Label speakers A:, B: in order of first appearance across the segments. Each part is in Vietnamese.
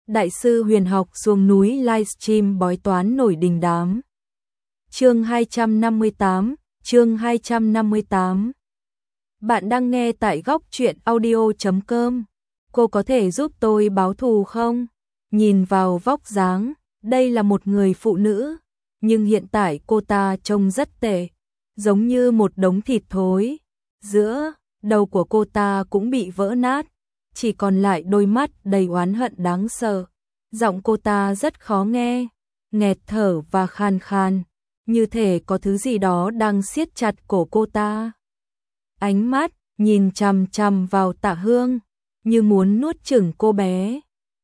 A: Đại sư huyền học xuống núi livestream bói toán nổi đình đám. Chương 258. Bạn đang nghe tại góc truyện audio.com. Cô có thể giúp tôi báo thù không? Nhìn vào vóc dáng, đây là một người phụ nữ, nhưng hiện tại cô ta trông rất tệ, giống như một đống thịt thối. Giữa đầu của cô ta cũng bị vỡ nát, chỉ còn lại đôi mắt đầy oán hận đáng sợ. Giọng cô ta rất khó nghe, nghẹt thở và khan khan, như thể có thứ gì đó đang siết chặt cổ cô ta. Ánh mắt nhìn chằm chằm vào Tạ Hương, như muốn nuốt chửng cô bé.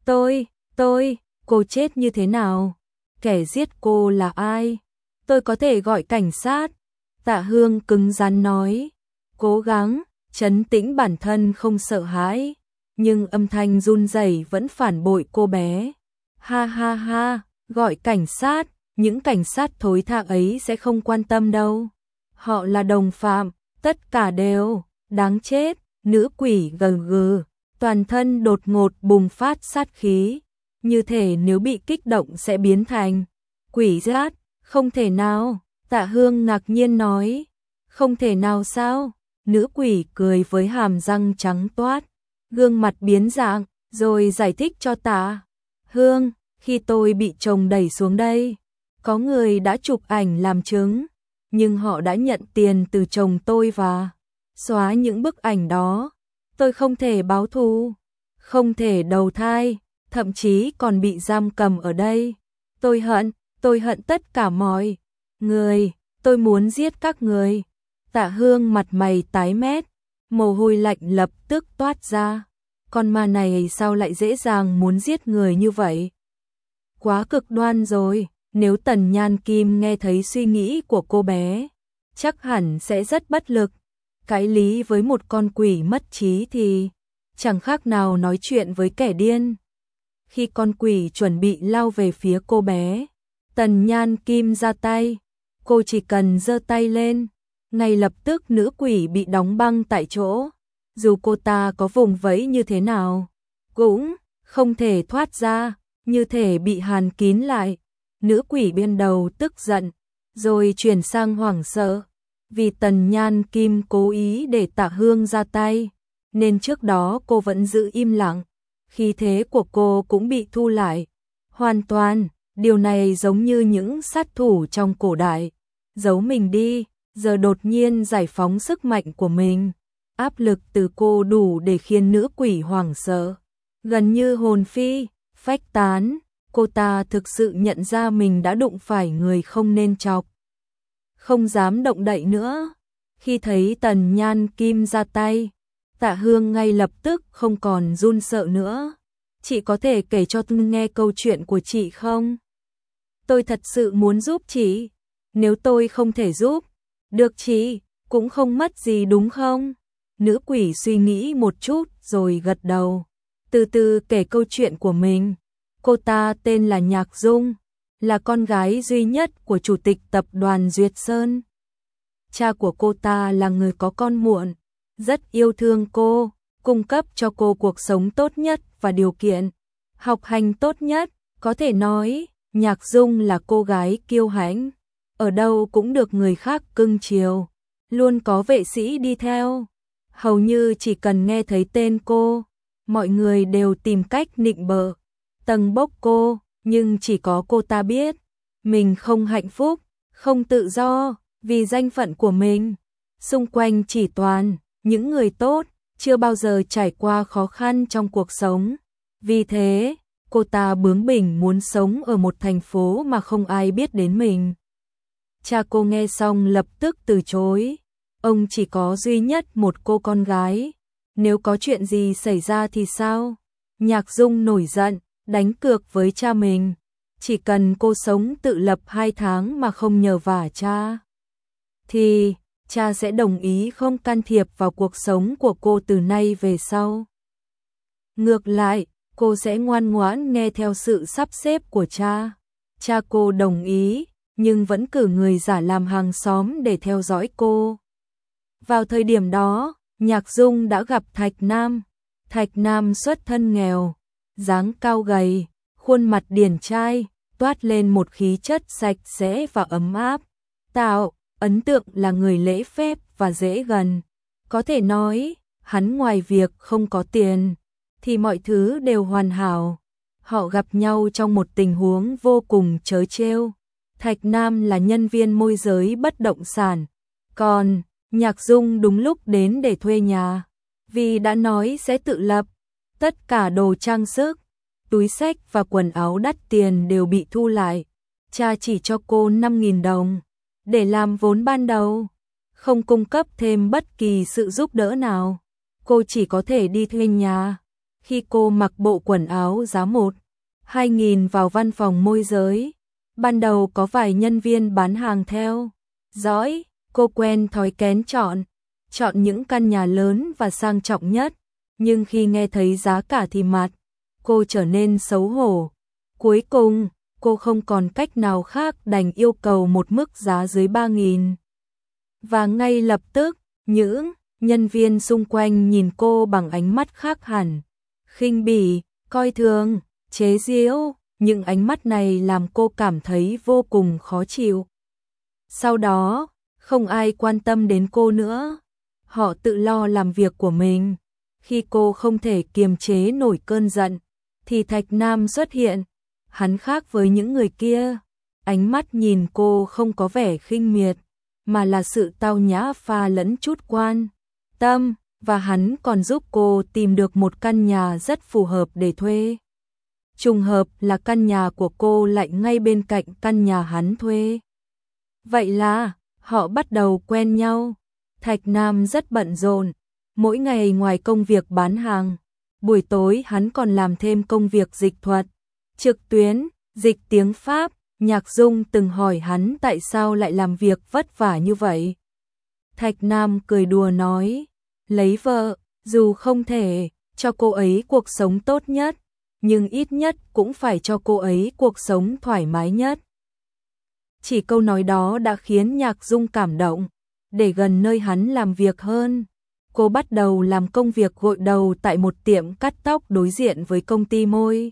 A: Cô chết như thế nào? Kẻ giết cô là ai? Tôi có thể gọi cảnh sát. Tạ Hương cứng rắn nói, cố gắng trấn tĩnh bản thân không sợ hãi, nhưng âm thanh run rẩy vẫn phản bội cô bé. Ha ha ha, gọi cảnh sát, những cảnh sát thối tha ấy sẽ không quan tâm đâu. Họ là đồng phạm, tất cả đều đáng chết. Nữ quỷ gừ gừ, toàn thân đột ngột bùng phát sát khí, như thể nếu bị kích động sẽ biến thành quỷ dát. Không thể nào, Tạ Hương ngạc nhiên nói. Không thể nào sao? Nữ quỷ cười với hàm răng trắng toát, gương mặt biến dạng, rồi giải thích cho Tạ Hương, khi tôi bị chồng đẩy xuống đây, có người đã chụp ảnh làm chứng, nhưng họ đã nhận tiền từ chồng tôi và xóa những bức ảnh đó. Tôi không thể báo thù, không thể đầu thai, thậm chí còn bị giam cầm ở đây. Tôi hận tất cả mọi người, tôi muốn giết các người. Tạ Hương mặt mày tái mét, mồ hôi lạnh lập tức toát ra. Con ma này sao lại dễ dàng muốn giết người như vậy? Quá cực đoan rồi, nếu Tần Nhan Kim nghe thấy suy nghĩ của cô bé, chắc hẳn sẽ rất bất lực. Cãi lý với một con quỷ mất trí thì chẳng khác nào nói chuyện với kẻ điên. Khi con quỷ chuẩn bị lao về phía cô bé, Tần Nhan Kim ra tay, cô chỉ cần giơ tay lên, ngay lập tức nữ quỷ bị đóng băng tại chỗ. Dù cô ta có vùng vẫy như thế nào, cũng không thể thoát ra, như thể bị hàn kín lại. Nữ quỷ bên đầu tức giận, rồi chuyển sang hoảng sợ, vì Tần Nhan Kim cố ý để Tạ Hương ra tay, nên trước đó cô vẫn giữ im lặng. Khí thế của cô cũng bị thu lại hoàn toàn. Điều này giống như những sát thủ trong cổ đại, giấu mình đi, giờ đột nhiên giải phóng sức mạnh của mình. Áp lực từ cô đủ để khiến nữ quỷ hoảng sợ, gần như hồn phi phách tán. Cô ta thực sự nhận ra mình đã đụng phải người không nên chọc, không dám động đậy nữa. Khi thấy Tần Nhan Kim ra tay, Tạ Hương ngay lập tức không còn run sợ nữa. Chị có thể kể cho tôi nghe câu chuyện của chị không? Tôi thật sự muốn giúp chị. Nếu tôi không thể giúp được chị, cũng không mất gì đúng không? Nữ quỷ suy nghĩ một chút rồi gật đầu, từ từ kể câu chuyện của mình. Cô ta tên là Nhạc Dung, là con gái duy nhất của chủ tịch tập đoàn Duyệt Sơn. Cha của cô ta là người có con muộn, rất yêu thương cô, cung cấp cho cô cuộc sống tốt nhất và điều kiện học hành tốt nhất. Có thể nói, Nhạc Dung là cô gái kiêu hãnh, ở đâu cũng được người khác cưng chiều, luôn có vệ sĩ đi theo. Hầu như chỉ cần nghe thấy tên cô, mọi người đều tìm cách nịnh bợ, tâng bốc cô, nhưng chỉ có cô ta biết, mình không hạnh phúc, không tự do, vì danh phận của mình. Xung quanh chỉ toàn những người tốt, chưa bao giờ trải qua khó khăn trong cuộc sống. Vì thế, cô ta bướng bỉnh muốn sống ở một thành phố mà không ai biết đến mình. Cha cô nghe xong lập tức từ chối. Ông chỉ có duy nhất một cô con gái. Nếu có chuyện gì xảy ra thì sao? Nhạc Dung nổi giận, đánh cược với cha mình. Chỉ cần cô sống tự lập 2 tháng mà không nhờ vả cha, thì cha sẽ đồng ý không can thiệp vào cuộc sống của cô từ nay về sau. Ngược lại, cô sẽ ngoan ngoãn nghe theo sự sắp xếp của cha. Cha cô đồng ý, nhưng vẫn cử người giả làm hàng xóm để theo dõi cô. Vào thời điểm đó, Nhạc Dung đã gặp Thạch Nam. Thạch Nam xuất thân nghèo, dáng cao gầy, khuôn mặt điển trai, toát lên một khí chất sạch sẽ và ấm áp. Tạo ấn tượng là người lễ phép và dễ gần. Có thể nói, hắn ngoài việc không có tiền, thì mọi thứ đều hoàn hảo. Họ gặp nhau trong một tình huống vô cùng trớ trêu. Thạch Nam là nhân viên môi giới bất động sản, còn Nhạc Dung đúng lúc đến để thuê nhà. Vì đã nói sẽ tự lập, tất cả đồ trang sức, túi xách và quần áo đắt tiền đều bị thu lại. Cha chỉ cho cô 5.000 đồng để làm vốn ban đầu, không cung cấp thêm bất kỳ sự giúp đỡ nào. Cô chỉ có thể đi thuê nhà. Khi cô mặc bộ quần áo giá 1-2.000 vào văn phòng môi giới, ban đầu có vài nhân viên bán hàng theo dõi, cô quen thói kén chọn những căn nhà lớn và sang trọng nhất, nhưng khi nghe thấy giá cả thì mặt cô trở nên xấu hổ. Cuối cùng, cô không còn cách nào khác đành yêu cầu một mức giá dưới 3.000. Và ngay lập tức, những nhân viên xung quanh nhìn cô bằng ánh mắt khác hẳn, khinh bỉ, coi thường, chế giễu. Những ánh mắt này làm cô cảm thấy vô cùng khó chịu. Sau đó, không ai quan tâm đến cô nữa. Họ tự lo làm việc của mình. Khi cô không thể kiềm chế nổi cơn giận, thì Thạch Nam xuất hiện. Hắn khác với những người kia. Ánh mắt nhìn cô không có vẻ khinh miệt, mà là sự tao nhã pha lẫn chút quan tâm. Và hắn còn giúp cô tìm được một căn nhà rất phù hợp để thuê. Trùng hợp là căn nhà của cô lại ngay bên cạnh căn nhà hắn thuê. Vậy là họ bắt đầu quen nhau. Thạch Nam rất bận rộn, mỗi ngày ngoài công việc bán hàng, buổi tối hắn còn làm thêm công việc dịch thuật trực tuyến, dịch tiếng Pháp. Nhạc Dung từng hỏi hắn tại sao lại làm việc vất vả như vậy. Thạch Nam cười đùa nói, lấy vợ, dù không thể cho cô ấy cuộc sống tốt nhất, nhưng ít nhất cũng phải cho cô ấy cuộc sống thoải mái nhất. Chỉ câu nói đó đã khiến Nhạc Dung cảm động, để gần nơi hắn làm việc hơn. Cô bắt đầu làm công việc gội đầu tại một tiệm cắt tóc đối diện với công ty môi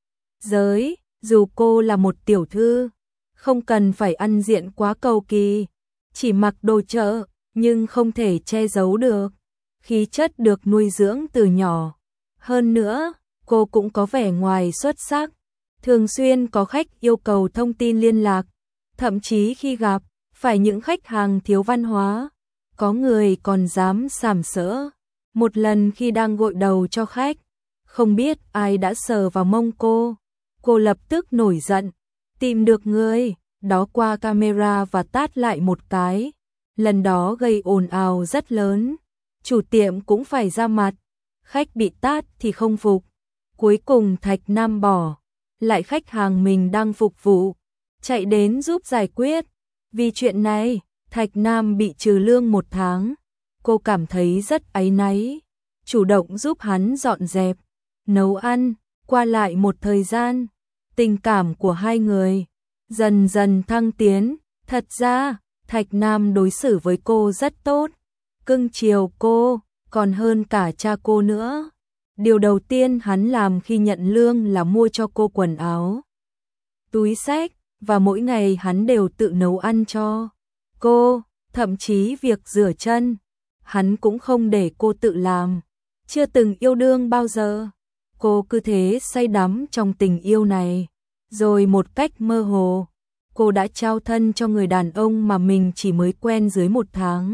A: giới. Dù cô là một tiểu thư, không cần phải ăn diện quá cầu kỳ, chỉ mặc đồ chợ, nhưng không thể che giấu được khí chất được nuôi dưỡng từ nhỏ. Hơn nữa, cô cũng có vẻ ngoài xuất sắc, thường xuyên có khách yêu cầu thông tin liên lạc, thậm chí khi gặp phải những khách hàng thiếu văn hóa, có người còn dám sàm sỡ. Một lần khi đang gội đầu cho khách, không biết ai đã sờ vào mông cô lập tức nổi giận, tìm được người đó qua camera và tát lại một cái. Lần đó gây ồn ào rất lớn, chủ tiệm cũng phải ra mặt, khách bị tát thì không phục. Cuối cùng Thạch Nam bỏ lại khách hàng mình đang phục vụ, chạy đến giúp giải quyết. Vì chuyện này, Thạch Nam bị trừ lương 1 tháng. Cô cảm thấy rất áy náy, chủ động giúp hắn dọn dẹp, nấu ăn. Qua lại một thời gian, tình cảm của hai người dần dần thăng tiến. Thật ra, Thạch Nam đối xử với cô rất tốt, cưng chiều cô, còn hơn cả cha cô nữa. Điều đầu tiên hắn làm khi nhận lương là mua cho cô quần áo, túi xách, và mỗi ngày hắn đều tự nấu ăn cho cô, thậm chí việc rửa chân, hắn cũng không để cô tự làm. Chưa từng yêu đương bao giờ, cô cứ thế say đắm trong tình yêu này, rồi một cách mơ hồ, cô đã trao thân cho người đàn ông mà mình chỉ mới quen dưới 1 tháng.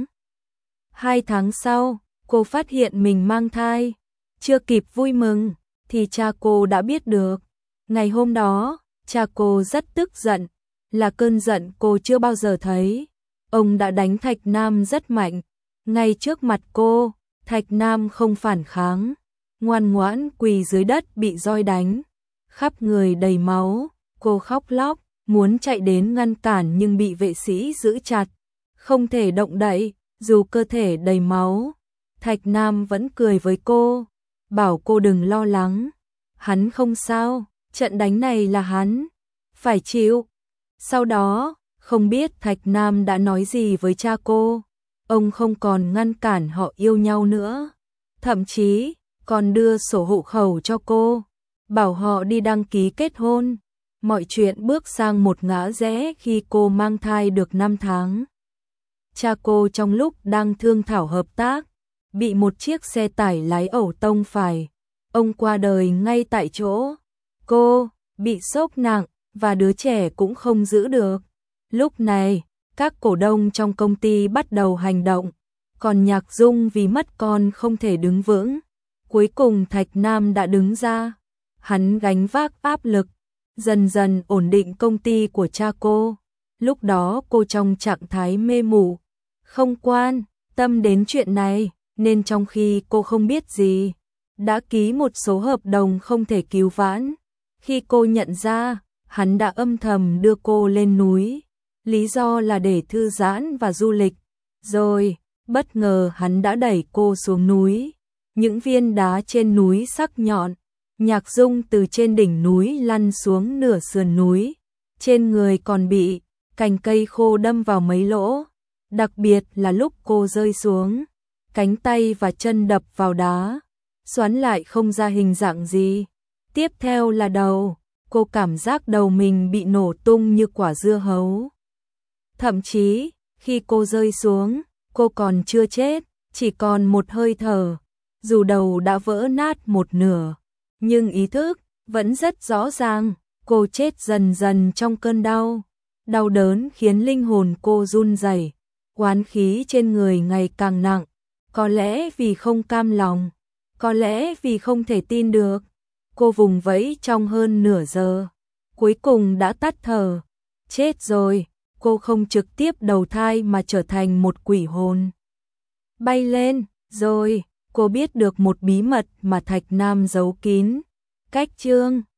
A: 2 tháng sau, cô phát hiện mình mang thai. Chưa kịp vui mừng, thì cha cô đã biết được. Ngày hôm đó, cha cô rất tức giận, là cơn giận cô chưa bao giờ thấy. Ông đã đánh Thạch Nam rất mạnh. Ngay trước mặt cô, Thạch Nam không phản kháng, ngoan ngoãn quỳ dưới đất bị roi đánh, khắp người đầy máu. Cô khóc lóc, muốn chạy đến ngăn cản nhưng bị vệ sĩ giữ chặt, không thể động đậy. Dù cơ thể đầy máu, Thạch Nam vẫn cười với cô, bảo cô đừng lo lắng, hắn không sao, trận đánh này là hắn phải chịu. Sau đó, không biết Thạch Nam đã nói gì với cha cô, ông không còn ngăn cản họ yêu nhau nữa, thậm chí còn đưa sổ hộ khẩu cho cô. bảo họ đi đăng ký kết hôn. Mọi chuyện bước sang một ngã rẽ khi cô mang thai được 5 tháng. Cha cô trong lúc đang thương thảo hợp tác, bị một chiếc xe tải lái ẩu tông phải. Ông qua đời ngay tại chỗ. Cô bị sốc nặng và đứa trẻ cũng không giữ được. Lúc này, các cổ đông trong công ty bắt đầu hành động, còn Nhạc Dung vì mất con không thể đứng vững. Cuối cùng Thạch Nam đã đứng ra, hắn gánh vác áp lực, dần dần ổn định công ty của cha cô. Lúc đó cô trong trạng thái mê mụ, không quan tâm đến chuyện này, nên trong khi cô không biết gì, đã ký một số hợp đồng không thể cứu vãn. Khi cô nhận ra, hắn đã âm thầm đưa cô lên núi, lý do là để thư giãn và du lịch. Rồi, bất ngờ hắn đã đẩy cô xuống núi. Những viên đá trên núi sắc nhọn, Nhạc Dung từ trên đỉnh núi lăn xuống nửa sườn núi. Trên người còn bị cành cây khô đâm vào mấy lỗ. Đặc biệt là lúc cô rơi xuống, cánh tay và chân đập vào đá, xoắn lại không ra hình dạng gì. Tiếp theo là đầu, cô cảm giác đầu mình bị nổ tung như quả dưa hấu. Thậm chí, khi cô rơi xuống, cô còn chưa chết, chỉ còn một hơi thở. Dù đầu đã vỡ nát một nửa, nhưng ý thức vẫn rất rõ ràng. Cô chết dần dần trong cơn đau. Đau đớn khiến linh hồn cô run rẩy, oán khí trên người ngày càng nặng. Có lẽ vì không cam lòng, có lẽ vì không thể tin được. Cô vùng vẫy trong hơn nửa giờ, cuối cùng đã tắt thở. Chết rồi, cô không trực tiếp đầu thai mà trở thành một quỷ hồn. Bay lên, rồi, cô biết được một bí mật mà Thạch Nam giấu kín. Cách chương